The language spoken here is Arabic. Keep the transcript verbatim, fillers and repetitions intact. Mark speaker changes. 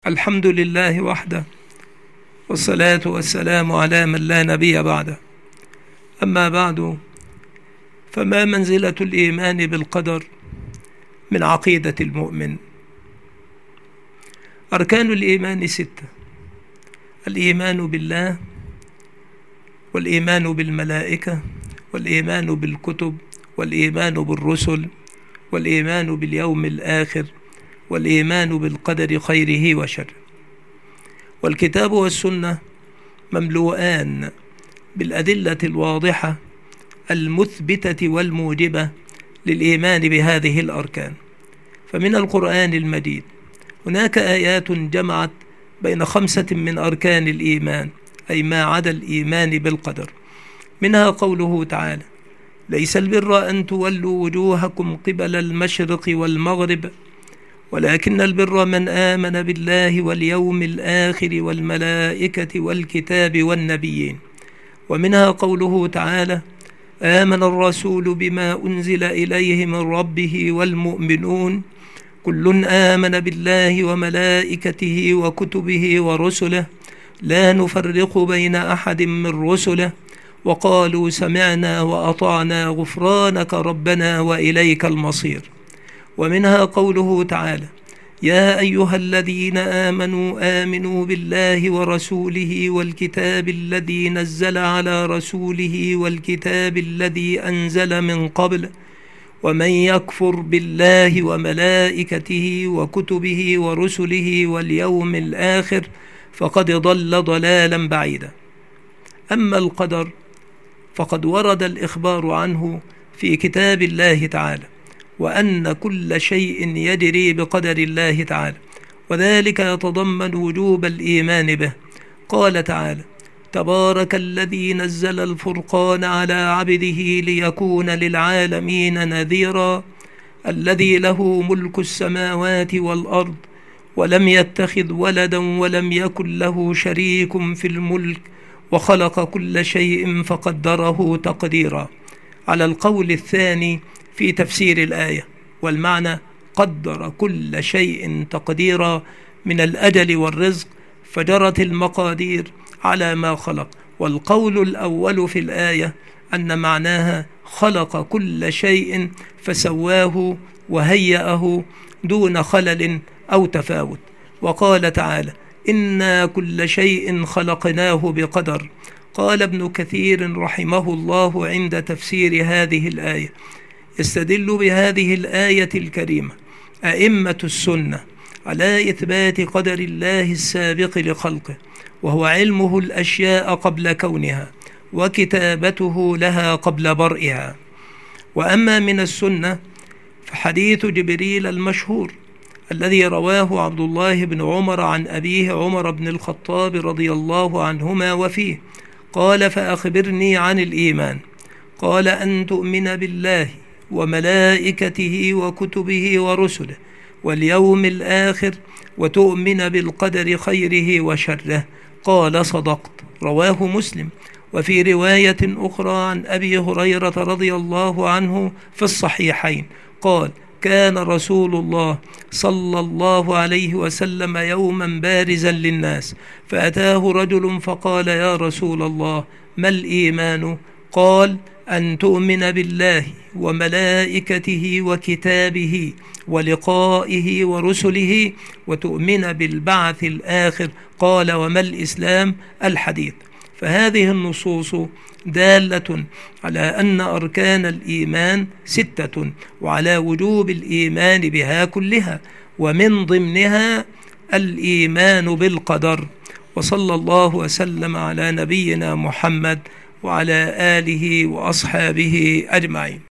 Speaker 1: الحمد لله وحده، والصلاة والسلام على من لا نبي بعده. أما بعد، فما منزلة الإيمان بالقدر من عقيدة المؤمن؟ أركان الإيمان ستة: الإيمان بالله، والإيمان بالملائكة، والإيمان بالكتب، والإيمان بالرسل، والإيمان باليوم الآخر، والإيمان بالقدر خيره وشره. والكتاب والسنة مملوءان بالأدلة الواضحة المثبتة والموجبة للإيمان بهذه الأركان. فمن القرآن المجيد هناك آيات جمعت بين خمسة من أركان الإيمان، أي ما عدا الإيمان بالقدر. منها قوله تعالى: ليس البر أن تولوا وجوهكم قبل المشرق والمغرب ولكن البر من آمن بالله واليوم الآخر والملائكة والكتاب والنبيين. ومنها قوله تعالى: آمن الرسول بما أنزل إليه من ربه والمؤمنون كل آمن بالله وملائكته وكتبه ورسله لا نفرق بين أحد من رسله وقالوا سمعنا وأطعنا غفرانك ربنا وإليك المصير. ومنها قوله تعالى: يا أيها الذين آمنوا آمنوا بالله ورسوله والكتاب الذي نزل على رسوله والكتاب الذي أنزل من قبل ومن يكفر بالله وملائكته وكتبه ورسله واليوم الآخر فقد ضل ضلالا بعيدا. أما القدر فقد ورد الإخبار عنه في كتاب الله تعالى، وأن كل شيء يجري بقدر الله تعالى، وذلك يتضمن وجوب الإيمان به. قال تعالى: تبارك الذي نزل الفرقان على عبده ليكون للعالمين نذيرا الذي له ملك السماوات والأرض ولم يتخذ ولدا ولم يكن له شريك في الملك وخلق كل شيء فقدره تقديرا، على القول الثاني في تفسير الآية. والمعنى: قدر كل شيء تقديرا من الأجل والرزق، فجرت المقادير على ما خلق. والقول الأول في الآية أن معناها خلق كل شيء فسواه وهيأه دون خلل أو تفاوت. وقال تعالى: إنا كل شيء خلقناه بقدر. قال ابن كثير رحمه الله عند تفسير هذه الآية: يستدل بهذه الآية الكريمة أئمة السنة على إثبات قدر الله السابق لخلقه، وهو علمه الأشياء قبل كونها وكتابته لها قبل برئها. وأما من السنة فحديث جبريل المشهور الذي رواه عبد الله بن عمر عن أبيه عمر بن الخطاب رضي الله عنهما، وفيه قال: فأخبرني عن الإيمان. قال: أن تؤمن بالله وملائكته وكتبه ورسله واليوم الآخر وتؤمن بالقدر خيره وشره. قال: صدقت. رواه مسلم. وفي رواية أخرى عن أبي هريرة رضي الله عنه في الصحيحين قال: كان رسول الله صلى الله عليه وسلم يوما بارزا للناس، فأتاه رجل فقال: يا رسول الله، ما الإيمان؟ قال: أن تؤمن بالله وملائكته وكتابه ولقائه ورسله وتؤمن بالبعث الآخر. قال: وما الإسلام؟ الحديث. فهذه النصوص دالة على أن أركان الإيمان ستة، وعلى وجوب الإيمان بها كلها، ومن ضمنها الإيمان بالقدر. وصلى الله وسلم على نبينا محمد وعلى آله وأصحابه أجمعين.